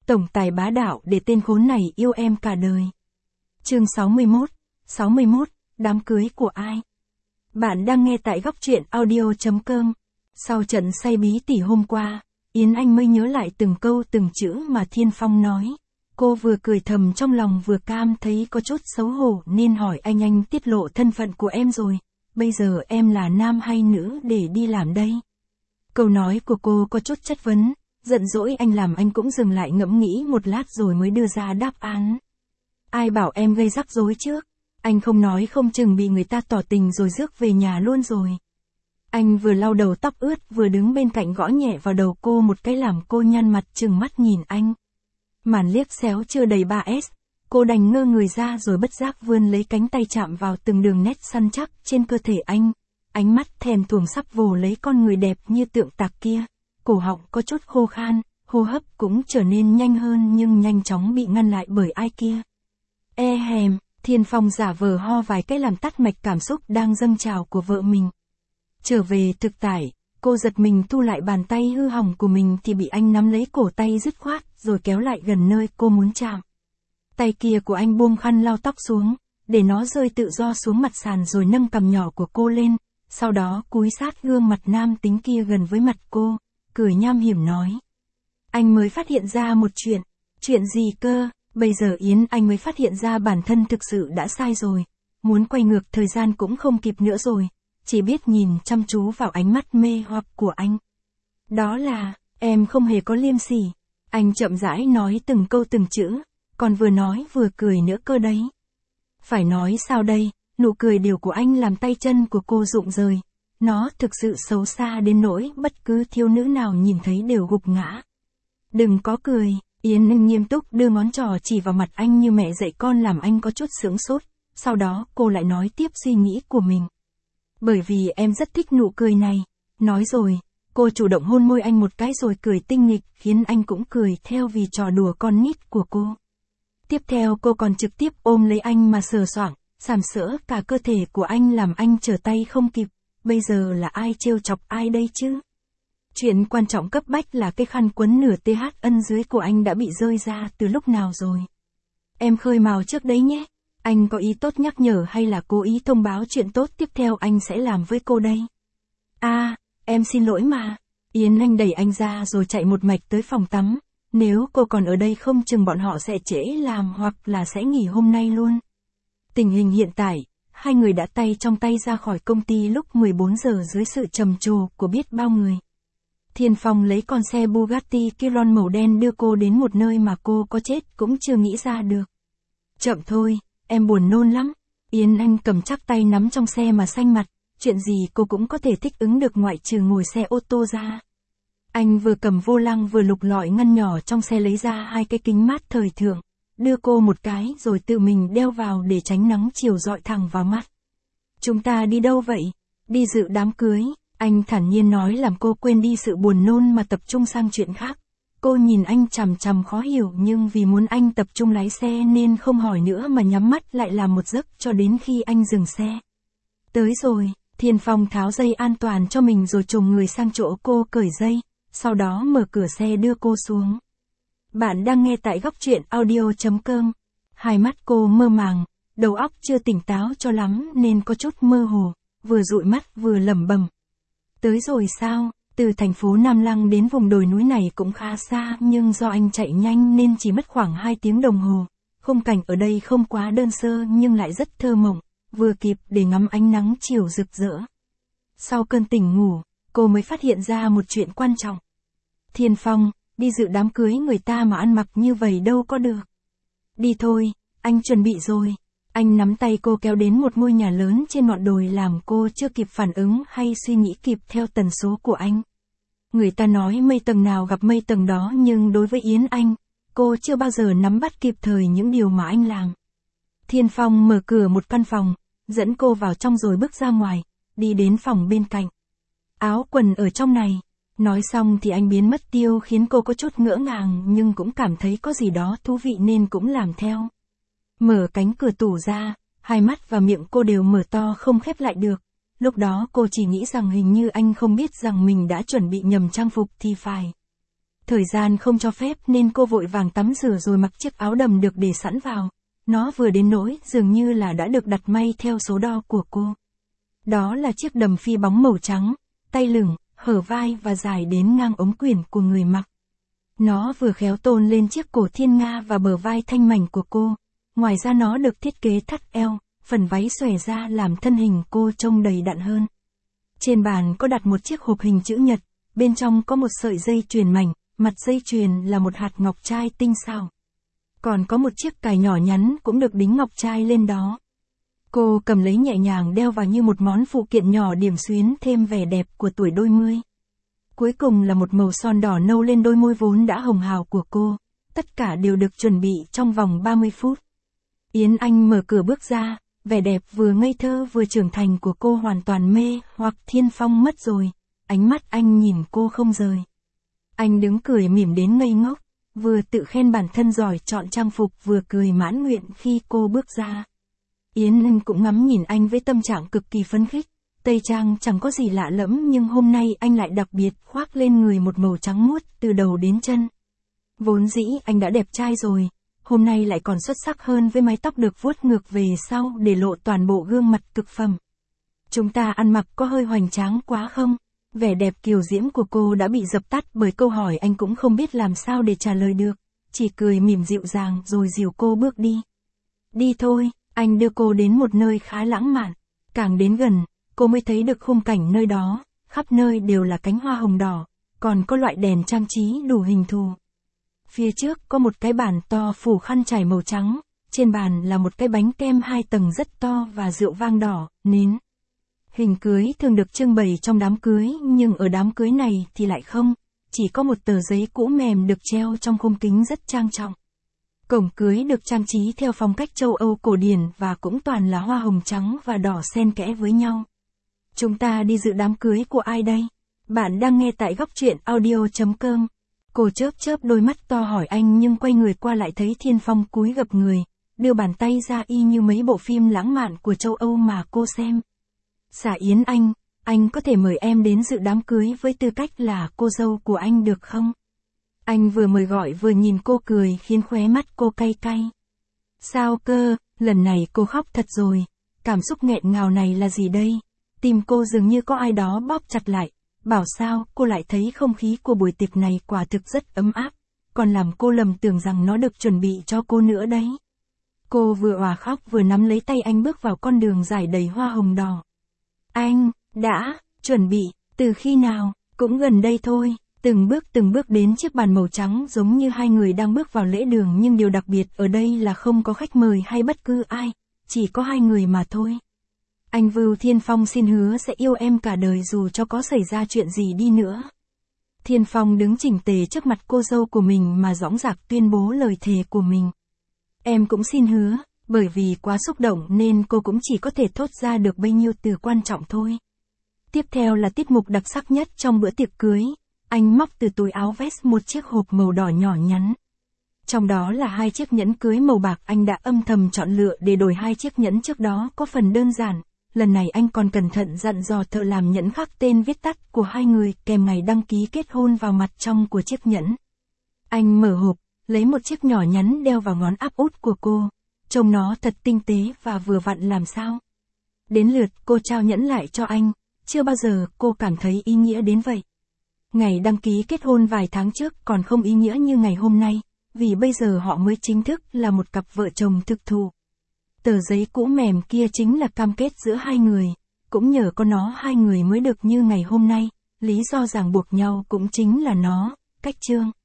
Tổng tài bá đạo để tên khốn này yêu em cả đời. Chương 61, đám cưới của ai? Bạn đang nghe tại góc truyện audio.com. Sau trận say bí tỉ hôm qua, Yến Anh mới nhớ lại từng câu từng chữ mà Thiên Phong nói. Cô vừa cười thầm trong lòng vừa cảm thấy có chút xấu hổ nên hỏi anh tiết lộ thân phận của em rồi. Bây giờ em là nam hay nữ để đi làm đây? Câu nói của cô có chút chất vấn, giận dỗi anh làm anh cũng dừng lại ngẫm nghĩ một lát rồi mới đưa ra đáp án. Ai bảo em gây rắc rối trước? Anh không nói không chừng bị người ta tỏ tình rồi rước về nhà luôn rồi. Anh vừa lau đầu tóc ướt vừa đứng bên cạnh gõ nhẹ vào đầu cô một cái làm cô nhăn mặt trừng mắt nhìn anh. Màn liếc xéo chưa đầy 3S, cô đành ngơ người ra rồi bất giác vươn lấy cánh tay chạm vào từng đường nét săn chắc trên cơ thể anh. Ánh mắt thèm thuồng sắp vồ lấy con người đẹp như tượng tạc kia. Cổ họng có chút khô khan, hô hấp cũng trở nên nhanh hơn nhưng nhanh chóng bị ngăn lại bởi ai kia. Thiên Phong giả vờ ho vài cái làm tắt mạch cảm xúc đang dâng trào của vợ mình. Trở về thực tại, cô giật mình thu lại bàn tay hư hỏng của mình thì bị anh nắm lấy cổ tay dứt khoát rồi kéo lại gần nơi cô muốn chạm. Tay kia của anh buông khăn lau tóc xuống, để nó rơi tự do xuống mặt sàn rồi nâng cằm nhỏ của cô lên, sau đó cúi sát gương mặt nam tính kia gần với mặt cô, cười nham hiểm nói. Anh mới phát hiện ra một chuyện. Chuyện gì cơ? Bây giờ Yến Anh mới phát hiện ra bản thân thực sự đã sai rồi. Muốn quay ngược thời gian cũng không kịp nữa rồi. Chỉ biết nhìn chăm chú vào ánh mắt mê hoặc của anh. Đó là, em không hề có liêm sỉ. Anh chậm rãi nói từng câu từng chữ, còn vừa nói vừa cười nữa cơ đấy. Phải nói sao đây, nụ cười điều của anh làm tay chân của cô rụng rời. Nó thực sự xấu xa đến nỗi bất cứ thiếu nữ nào nhìn thấy đều gục ngã. Đừng có cười, Yến Anh nghiêm túc đưa ngón trỏ chỉ vào mặt anh như mẹ dạy con làm anh có chút sững sốt. Sau đó cô lại nói tiếp suy nghĩ của mình. Bởi vì em rất thích nụ cười này. Nói rồi, cô chủ động hôn môi anh một cái rồi cười tinh nghịch khiến anh cũng cười theo vì trò đùa con nít của cô. Tiếp theo cô còn trực tiếp ôm lấy anh mà sờ soạng, sàm sỡ cả cơ thể của anh làm anh trở tay không kịp. Bây giờ là ai trêu chọc ai đây chứ? Chuyện quan trọng cấp bách là cái khăn quấn nửa TH ân dưới của anh đã bị rơi ra từ lúc nào rồi. Em khơi mào trước đấy nhé. Anh có ý tốt nhắc nhở hay là cố ý thông báo chuyện tốt tiếp theo anh sẽ làm với cô đây? Em xin lỗi mà. Yến Anh đẩy anh ra rồi chạy một mạch tới phòng tắm. Nếu cô còn ở đây không chừng bọn họ sẽ trễ làm hoặc là sẽ nghỉ hôm nay luôn. Tình hình hiện tại, hai người đã tay trong tay ra khỏi công ty lúc 14 giờ dưới sự trầm trồ của biết bao người. Thiên Phong lấy con xe Bugatti Chiron màu đen đưa cô đến một nơi mà cô có chết cũng chưa nghĩ ra được. Chậm thôi, em buồn nôn lắm. Yến Anh cầm chắc tay nắm trong xe mà xanh mặt, chuyện gì cô cũng có thể thích ứng được ngoại trừ ngồi xe ô tô ra. Anh vừa cầm vô lăng vừa lục lọi ngăn nhỏ trong xe lấy ra hai cái kính mát thời thượng, đưa cô một cái rồi tự mình đeo vào để tránh nắng chiều rọi thẳng vào mắt. Chúng ta đi đâu vậy? Đi dự đám cưới, anh thản nhiên nói làm cô quên đi sự buồn nôn mà tập trung sang chuyện khác. Cô nhìn anh chằm chằm khó hiểu nhưng vì muốn anh tập trung lái xe nên không hỏi nữa mà nhắm mắt lại làm một giấc cho đến khi anh dừng xe. Tới rồi, Thiên Phong tháo dây an toàn cho mình rồi chồm người sang chỗ cô cởi dây, sau đó mở cửa xe đưa cô xuống. Bạn đang nghe tại góc truyện audio.com. Hai mắt cô mơ màng, đầu óc chưa tỉnh táo cho lắm nên có chút mơ hồ, vừa dụi mắt vừa lẩm bẩm. Tới rồi sao? Từ thành phố Nam Lăng đến vùng đồi núi này cũng khá xa nhưng do anh chạy nhanh nên chỉ mất khoảng 2 tiếng đồng hồ. Khung cảnh ở đây không quá đơn sơ nhưng lại rất thơ mộng, vừa kịp để ngắm ánh nắng chiều rực rỡ. Sau cơn tỉnh ngủ, cô mới phát hiện ra một chuyện quan trọng. Thiên Phong, đi dự đám cưới người ta mà ăn mặc như vậy đâu có được. Đi thôi, anh chuẩn bị rồi. Anh nắm tay cô kéo đến một ngôi nhà lớn trên ngọn đồi làm cô chưa kịp phản ứng hay suy nghĩ kịp theo tần số của anh. Người ta nói mây tầng nào gặp mây tầng đó nhưng đối với Yến Anh, cô chưa bao giờ nắm bắt kịp thời những điều mà anh làm. Thiên Phong mở cửa một căn phòng, dẫn cô vào trong rồi bước ra ngoài, đi đến phòng bên cạnh. Áo quần ở trong này. Nói xong thì anh biến mất tiêu khiến cô có chút ngỡ ngàng nhưng cũng cảm thấy có gì đó thú vị nên cũng làm theo. Mở cánh cửa tủ ra, hai mắt và miệng cô đều mở to không khép lại được. Lúc đó cô chỉ nghĩ rằng hình như anh không biết rằng mình đã chuẩn bị nhầm trang phục thì phải. Thời gian không cho phép nên cô vội vàng tắm rửa rồi mặc chiếc áo đầm được để sẵn vào. Nó vừa đến nỗi dường như là đã được đặt may theo số đo của cô. Đó là chiếc đầm phi bóng màu trắng, tay lửng, hở vai và dài đến ngang ống quyển của người mặc. Nó vừa khéo tôn lên chiếc cổ thiên nga và bờ vai thanh mảnh của cô. Ngoài ra nó được thiết kế thắt eo, phần váy xòe ra làm thân hình cô trông đầy đặn hơn. Trên bàn có đặt một chiếc hộp hình chữ nhật, bên trong có một sợi dây chuyền mảnh, mặt dây chuyền là một hạt ngọc trai tinh xảo. Còn có một chiếc cài nhỏ nhắn cũng được đính ngọc trai lên đó. Cô cầm lấy nhẹ nhàng đeo vào như một món phụ kiện nhỏ điểm xuyến thêm vẻ đẹp của tuổi đôi mươi. Cuối cùng là một màu son đỏ nâu lên đôi môi vốn đã hồng hào của cô. Tất cả đều được chuẩn bị trong vòng 30 phút. Yến Anh mở cửa bước ra, vẻ đẹp vừa ngây thơ vừa trưởng thành của cô hoàn toàn mê hoặc Thiên Phong mất rồi. Ánh mắt anh nhìn cô không rời. Anh đứng cười mỉm đến ngây ngốc, vừa tự khen bản thân giỏi chọn trang phục vừa cười mãn nguyện khi cô bước ra. Yến Anh cũng ngắm nhìn anh với tâm trạng cực kỳ phấn khích. Tây trang chẳng có gì lạ lẫm nhưng hôm nay anh lại đặc biệt khoác lên người một màu trắng muốt từ đầu đến chân. Vốn dĩ anh đã đẹp trai rồi, hôm nay lại còn xuất sắc hơn với mái tóc được vuốt ngược về sau để lộ toàn bộ gương mặt cực phẩm. Chúng ta ăn mặc có hơi hoành tráng quá không? Vẻ đẹp kiều diễm của cô đã bị dập tắt bởi câu hỏi anh cũng không biết làm sao để trả lời được, chỉ cười mỉm dịu dàng rồi dìu cô bước đi. Đi thôi, anh đưa cô đến một nơi khá lãng mạn. Càng đến gần, cô mới thấy được khung cảnh nơi đó, khắp nơi đều là cánh hoa hồng đỏ, còn có loại đèn trang trí đủ hình thù. Phía trước có một cái bàn to phủ khăn trải màu trắng, trên bàn là một cái bánh kem 2 tầng rất to và rượu vang đỏ, nến. Hình cưới thường được trưng bày trong đám cưới nhưng ở đám cưới này thì lại không, chỉ có một tờ giấy cũ mềm được treo trong khung kính rất trang trọng. Cổng cưới được trang trí theo phong cách châu Âu cổ điển và cũng toàn là hoa hồng trắng và đỏ xen kẽ với nhau. Chúng ta đi dự đám cưới của ai đây? Bạn đang nghe tại góc truyện audio.com. Cô chớp chớp đôi mắt to hỏi anh nhưng quay người qua lại thấy Thiên Phong cúi gập người, đưa bàn tay ra y như mấy bộ phim lãng mạn của châu Âu mà cô xem. Dạ Yến anh có thể mời em đến dự đám cưới với tư cách là cô dâu của anh được không? Anh vừa mời gọi vừa nhìn cô cười khiến khóe mắt cô cay cay. Sao cơ, lần này cô khóc thật rồi, cảm xúc nghẹn ngào này là gì đây? Tim cô dường như có ai đó bóp chặt lại, bảo sao cô lại thấy không khí của buổi tiệc này quả thực rất ấm áp, còn làm cô lầm tưởng rằng nó được chuẩn bị cho cô nữa đấy. Cô vừa òa khóc vừa nắm lấy tay anh bước vào con đường dài đầy hoa hồng đỏ. Anh, đã, chuẩn bị, từ khi nào, cũng gần đây thôi. Từng bước đến chiếc bàn màu trắng giống như hai người đang bước vào lễ đường nhưng điều đặc biệt ở đây là không có khách mời hay bất cứ ai, chỉ có hai người mà thôi. Anh Vưu Thiên Phong xin hứa sẽ yêu em cả đời dù cho có xảy ra chuyện gì đi nữa. Thiên Phong đứng chỉnh tề trước mặt cô dâu của mình mà dõng dạc tuyên bố lời thề của mình. Em cũng xin hứa, bởi vì quá xúc động nên cô cũng chỉ có thể thốt ra được bấy nhiêu từ quan trọng thôi. Tiếp theo là tiết mục đặc sắc nhất trong bữa tiệc cưới. Anh móc từ túi áo vest một chiếc hộp màu đỏ nhỏ nhắn. Trong đó là 2 chiếc nhẫn cưới màu bạc anh đã âm thầm chọn lựa để đổi 2 chiếc nhẫn trước đó có phần đơn giản. Lần này anh còn cẩn thận dặn dò thợ làm nhẫn khắc tên viết tắt của hai người kèm ngày đăng ký kết hôn vào mặt trong của chiếc nhẫn. Anh mở hộp, lấy một chiếc nhỏ nhắn đeo vào ngón áp út của cô. Trông nó thật tinh tế và vừa vặn làm sao. Đến lượt cô trao nhẫn lại cho anh, chưa bao giờ cô cảm thấy ý nghĩa đến vậy. Ngày đăng ký kết hôn vài tháng trước còn không ý nghĩa như ngày hôm nay, vì bây giờ họ mới chính thức là một cặp vợ chồng thực thụ. Tờ giấy cũ mềm kia chính là cam kết giữa hai người, cũng nhờ có nó hai người mới được như ngày hôm nay, lý do ràng buộc nhau cũng chính là nó, cách chương.